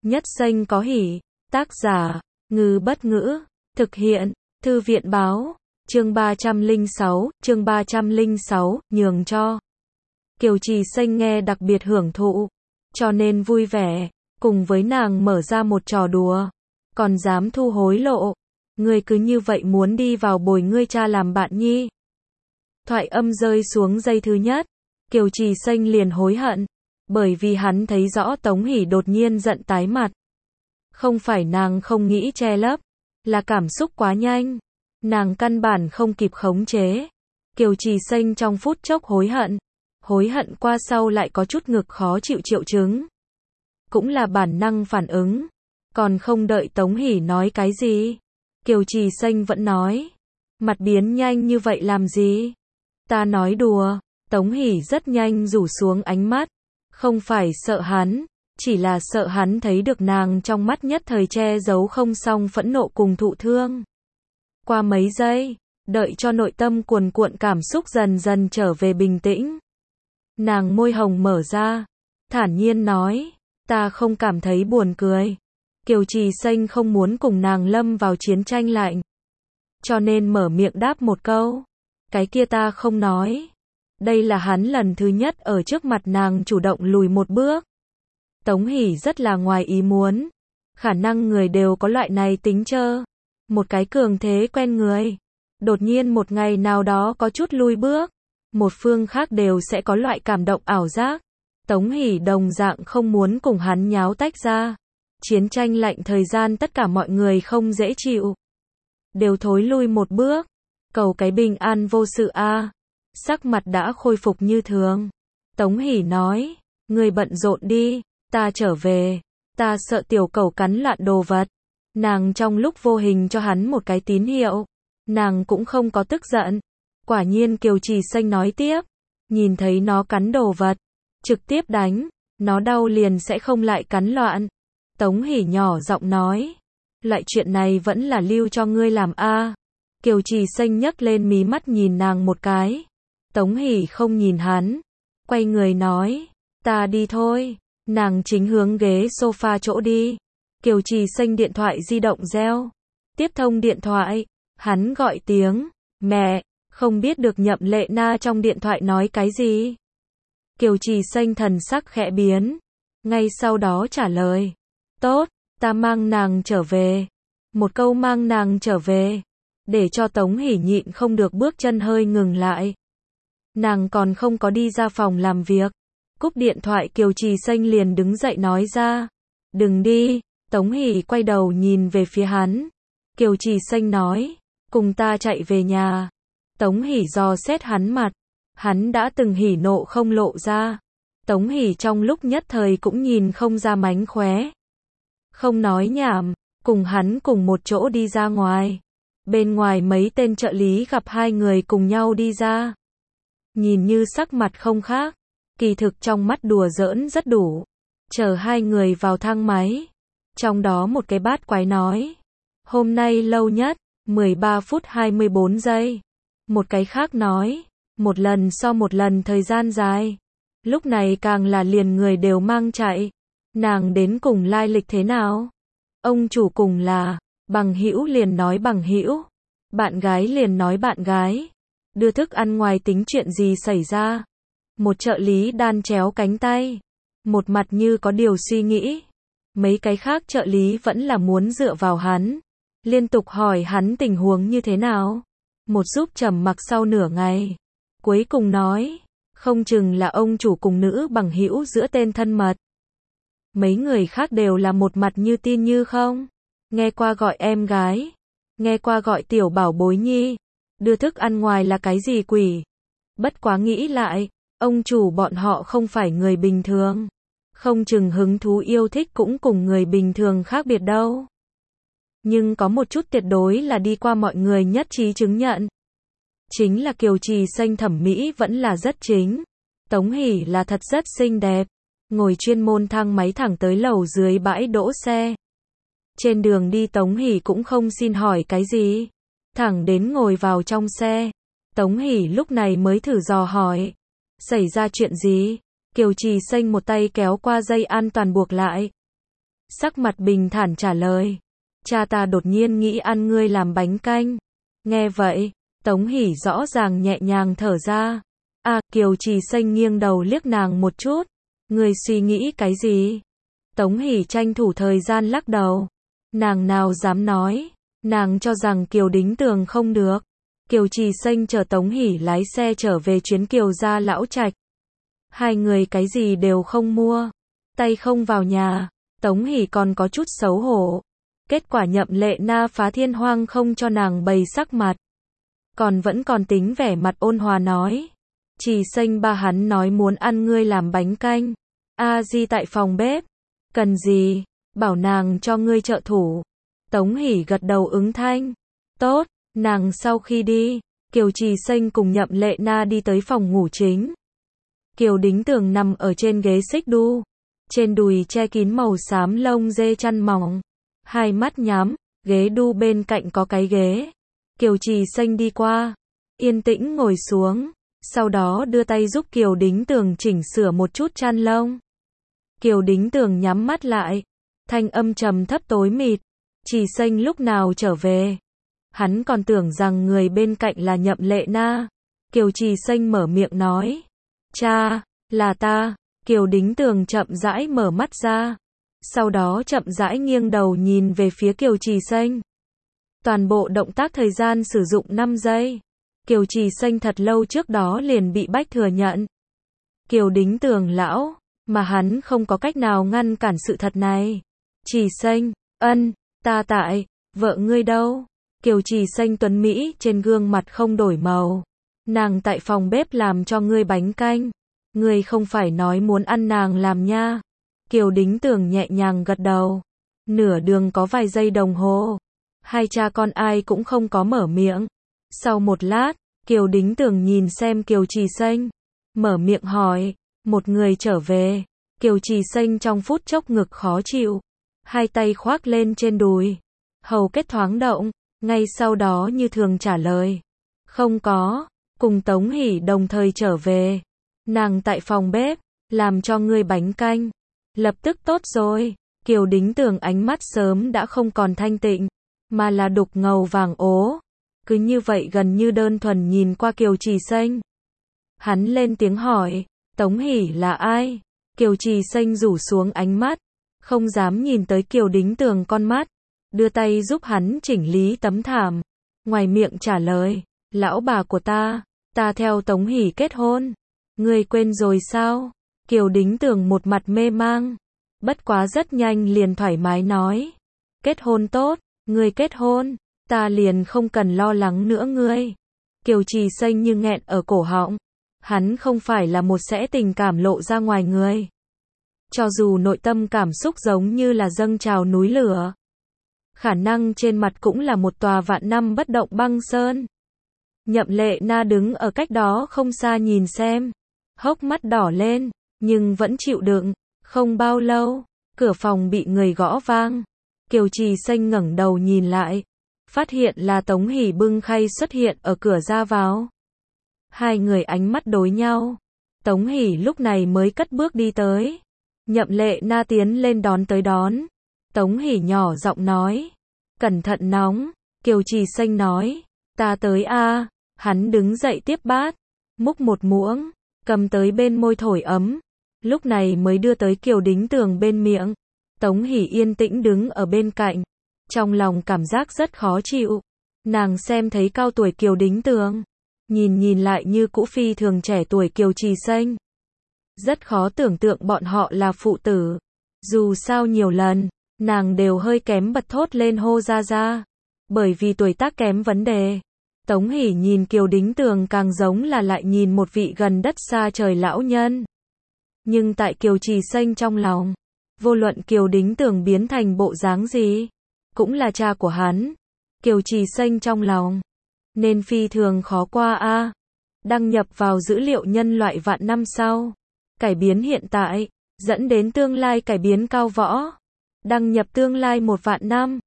Nhất xanh có hỉ. Tác giả, Ngư Bất Ngữ. Thực hiện, Thư viện Báo. Chương 306, nhường cho. Kiều Trì Xanh nghe đặc biệt hưởng thụ, cho nên vui vẻ, cùng với nàng mở ra một trò đùa. Còn dám thu hối lộ. Ngươi cứ như vậy muốn đi vào bồi ngươi cha làm bạn nhi. Thoại âm rơi xuống giây thứ nhất, Kiều Trì Xanh liền hối hận, bởi vì hắn thấy rõ Tống Hỷ đột nhiên giận tái mặt. Không phải nàng không nghĩ che lấp, là cảm xúc quá nhanh, nàng căn bản không kịp khống chế. Kiều Trì Xanh trong phút chốc hối hận qua sau lại có chút ngực khó chịu triệu chứng. Cũng là bản năng phản ứng, còn không đợi Tống Hỷ nói cái gì, Kiều Trì Xanh vẫn nói, mặt biến nhanh như vậy làm gì? Ta nói đùa. Tống Hỷ rất nhanh rủ xuống ánh mắt, không phải sợ hắn, chỉ là sợ hắn thấy được nàng trong mắt nhất thời che giấu không xong phẫn nộ cùng thụ thương. Qua mấy giây, đợi cho nội tâm cuồn cuộn cảm xúc dần dần trở về bình tĩnh, nàng môi hồng mở ra, thản nhiên nói, ta không cảm thấy buồn cười. Kiều Trì Xanh không muốn cùng nàng lâm vào chiến tranh lạnh, cho nên mở miệng đáp một câu, cái kia ta không nói. Đây là hắn lần thứ nhất ở trước mặt nàng chủ động lùi một bước. Tống Hỷ rất là ngoài ý muốn, khả năng người đều có loại này tính chơ, một cái cường thế quen người, đột nhiên một ngày nào đó có chút lùi bước, một phương khác đều sẽ có loại cảm động ảo giác. Tống Hỷ đồng dạng không muốn cùng hắn nháo tách ra. Chiến tranh lạnh thời gian tất cả mọi người không dễ chịu, đều thối lui một bước, cầu cái bình an vô sự a. Sắc mặt đã khôi phục như thường. Tống Hỷ nói, ngươi bận rộn đi, ta trở về, ta sợ tiểu cẩu cắn loạn đồ vật. Nàng trong lúc vô hình cho hắn một cái tín hiệu, nàng cũng không có tức giận. Quả nhiên Kiều Trì Xanh nói tiếp, nhìn thấy nó cắn đồ vật, trực tiếp đánh, nó đau liền sẽ không lại cắn loạn. Tống Hỷ nhỏ giọng nói, loại chuyện này vẫn là lưu cho ngươi làm a. Kiều Trì Xanh nhấc lên mí mắt nhìn nàng một cái. Tống Hỷ không nhìn hắn, quay người nói, ta đi thôi. Nàng chính hướng ghế sofa chỗ đi. Kiều Trì Xanh điện thoại di động reo, tiếp thông điện thoại, hắn gọi tiếng, mẹ, không biết được Nhậm Lệ Na trong điện thoại nói cái gì. Kiều Trì Xanh thần sắc khẽ biến, ngay sau đó trả lời, tốt, ta mang nàng trở về. Một câu mang nàng trở về, để cho Tống Hỷ nhịn không được bước chân hơi ngừng lại. Nàng còn không có đi ra phòng làm việc, cúp điện thoại Kiều Trì Xanh liền đứng dậy nói ra, đừng đi. Tống Hỷ quay đầu nhìn về phía hắn. Kiều Trì Xanh nói, cùng ta chạy về nhà. Tống Hỷ dò xét hắn mặt, hắn đã từng hỉ nộ không lộ ra. Tống Hỷ trong lúc nhất thời cũng nhìn không ra mánh khóe. Không nói nhảm, cùng hắn cùng một chỗ đi ra ngoài. Bên ngoài mấy tên trợ lý gặp hai người cùng nhau đi ra. Nhìn như sắc mặt không khác, kỳ thực trong mắt đùa giỡn rất đủ. Chờ hai người vào thang máy, trong đó một cái bát quái nói, hôm nay lâu nhất, 13 phút 24 giây. Một cái khác nói, một lần so một lần thời gian dài. Lúc này càng là liền người đều mang chạy. Nàng đến cùng lai lịch thế nào? Ông chủ cùng là, bằng hữu liền nói bằng hữu, bạn gái liền nói bạn gái. Đưa thức ăn ngoài tính chuyện gì xảy ra? Một trợ lý đan chéo cánh tay, một mặt như có điều suy nghĩ. Mấy cái khác trợ lý vẫn là muốn dựa vào hắn, liên tục hỏi hắn tình huống như thế nào. Một giúp trầm mặc sau nửa ngày, cuối cùng nói, không chừng là ông chủ cùng nữ bằng hữu giữa tên thân mật. Mấy người khác đều là một mặt như tin như không. Nghe qua gọi em gái, nghe qua gọi tiểu bảo bối nhi, đưa thức ăn ngoài là cái gì quỷ. Bất quá nghĩ lại, ông chủ bọn họ không phải người bình thường, không chừng hứng thú yêu thích cũng cùng người bình thường khác biệt đâu. Nhưng có một chút tuyệt đối là đi qua mọi người nhất trí chứng nhận, chính là Kiều Trì Xanh thẩm mỹ vẫn là rất chính. Tống Hỷ là thật rất xinh đẹp, ngồi chuyên môn thang máy thẳng tới lầu dưới bãi đỗ xe. Trên đường đi Tống Hỷ cũng không xin hỏi cái gì, thẳng đến ngồi vào trong xe. Tống Hỷ lúc này mới thử dò hỏi, xảy ra chuyện gì? Kiều Trì Xanh một tay kéo qua dây an toàn buộc lại. sắc mặt bình thản trả lời. Cha ta đột nhiên nghĩ ăn ngươi làm bánh canh. Nghe vậy, Tống Hỷ rõ ràng nhẹ nhàng thở ra. Kiều Trì Xanh nghiêng đầu liếc nàng một chút. Ngươi suy nghĩ cái gì? Tống Hỷ tranh thủ thời gian lắc đầu. Nàng nào dám nói. Nàng cho rằng Kiều Đính Tường không được. Kiều Trì Xanh chờ Tống Hỷ lái xe trở về chuyến Kiều gia lão trạch. Hai người cái gì đều không mua. Tay không vào nhà. Tống Hỷ còn có chút xấu hổ. Kết quả Nhậm Lệ Na phá thiên hoang không cho nàng bày sắc mặt. Vẫn còn tính vẻ mặt ôn hòa nói. Trì Xanh ba hắn nói muốn ăn ngươi làm bánh canh. Di tại phòng bếp. Cần gì? Bảo nàng cho ngươi trợ thủ. Tống Hỷ gật đầu ứng thanh. Tốt. Nàng sau khi đi, Kiều Trì Xanh cùng Nhậm Lệ Na đi tới phòng ngủ chính. Kiều Đính Tường nằm ở trên ghế xích đu. Trên đùi che kín màu xám lông dê chăn mỏng. Hai mắt nhắm, ghế đu bên cạnh có cái ghế. Kiều Trì Xanh đi qua, yên tĩnh ngồi xuống. Sau đó đưa tay giúp Kiều Đính Tường chỉnh sửa một chút chăn lông. Kiều Đính Tường nhắm mắt lại. Thanh âm trầm thấp tối mịt. Trì Xanh lúc nào trở về? Hắn còn tưởng rằng người bên cạnh là Nhậm Lệ Na. Kiều Trì Xanh mở miệng nói. Cha, là ta. Kiều Đính Tường chậm rãi mở mắt ra. Sau đó chậm rãi nghiêng đầu nhìn về phía Kiều Trì Xanh. Toàn bộ động tác thời gian sử dụng 5 giây. Kiều Trì Xanh thật lâu trước đó liền bị bách thừa nhận. Kiều Đính Tường lão, mà hắn không có cách nào ngăn cản sự thật này. Trì Xanh, ta tại, vợ ngươi đâu? Kiều Trì Xanh tuấn Mỹ trên gương mặt không đổi màu. Nàng tại phòng bếp làm cho ngươi bánh canh. Ngươi không phải nói muốn ăn nàng làm nha. Kiều Đính Tường nhẹ nhàng gật đầu. Nửa đường có vài giây đồng hồ. Hai cha con ai cũng không có mở miệng. Sau một lát, Kiều Đính Tường nhìn xem Kiều Trì Xanh. Mở miệng hỏi, một người trở về. Kiều Trì Xanh trong phút chốc ngực khó chịu. Hai tay khoác lên trên đùi. Hầu kết thoáng động. Ngay sau đó như thường trả lời. Không có, cùng Tống Hỷ đồng thời trở về. Nàng tại phòng bếp, làm cho ngươi bánh canh. Lập tức tốt rồi. Kiều Đính Tường ánh mắt sớm đã không còn thanh tịnh, mà là đục ngầu vàng ố. Cứ như vậy gần như đơn thuần nhìn qua Kiều Trì Xanh. Hắn lên tiếng hỏi, Tống Hỷ là ai? Kiều Trì Xanh rủ xuống ánh mắt, không dám nhìn tới Kiều Đính Tường con mắt. Đưa tay giúp hắn chỉnh lý tấm thảm. Ngoài miệng trả lời, lão bà của ta theo Tống Hỷ kết hôn. Ngươi quên rồi sao? Kiều Đính Tường một mặt mê mang. Bất quá rất nhanh liền thoải mái nói. Kết hôn tốt, ngươi kết hôn, ta liền không cần lo lắng nữa ngươi. Kiều Trì Xanh như nghẹn ở cổ họng. Hắn không phải là một sẽ tình cảm lộ ra ngoài người. Cho dù nội tâm cảm xúc giống như là dâng trào núi lửa. Khả năng trên mặt cũng là một tòa vạn năm bất động băng sơn. Nhậm Lệ Na đứng ở cách đó không xa nhìn xem. Hốc mắt đỏ lên, nhưng vẫn chịu đựng. Không bao lâu, cửa phòng bị người gõ vang. Kiều Trì Xanh ngẩng đầu nhìn lại. Phát hiện là Tống Hỷ bưng khay xuất hiện ở cửa ra vào. Hai người ánh mắt đối nhau. Tống Hỷ lúc này mới cất bước đi tới. Nhậm Lệ Na tiến lên đón tới đón. Tống Hỷ nhỏ giọng nói. Cẩn thận nóng. Kiều Trì Xanh nói. Ta tới a. Hắn đứng dậy tiếp bát. Múc một muỗng. Cầm tới bên môi thổi ấm. Lúc này mới đưa tới Kiều Đính Tường bên miệng. Tống Hỷ yên tĩnh đứng ở bên cạnh. Trong lòng cảm giác rất khó chịu. Nàng xem thấy cao tuổi Kiều Đính Tường. Nhìn lại như cũ phi thường trẻ tuổi Kiều Trì Xanh. Rất khó tưởng tượng bọn họ là phụ tử. Dù sao nhiều lần, nàng đều hơi kém bật thốt lên hô ra. Bởi vì tuổi tác kém vấn đề. Tống Hỷ nhìn Kiều Đính Tường càng giống là lại nhìn một vị gần đất xa trời lão nhân. Nhưng tại Kiều Trì Xanh trong lòng, vô luận Kiều Đính Tường biến thành bộ dáng gì, cũng là cha của hắn. Kiều Trì Xanh trong lòng, nên phi thường khó qua a. Đăng nhập vào dữ liệu nhân loại vạn năm sau. Cải biến hiện tại, dẫn đến tương lai cải biến cao võ. Đăng nhập tương lai 1 vạn năm.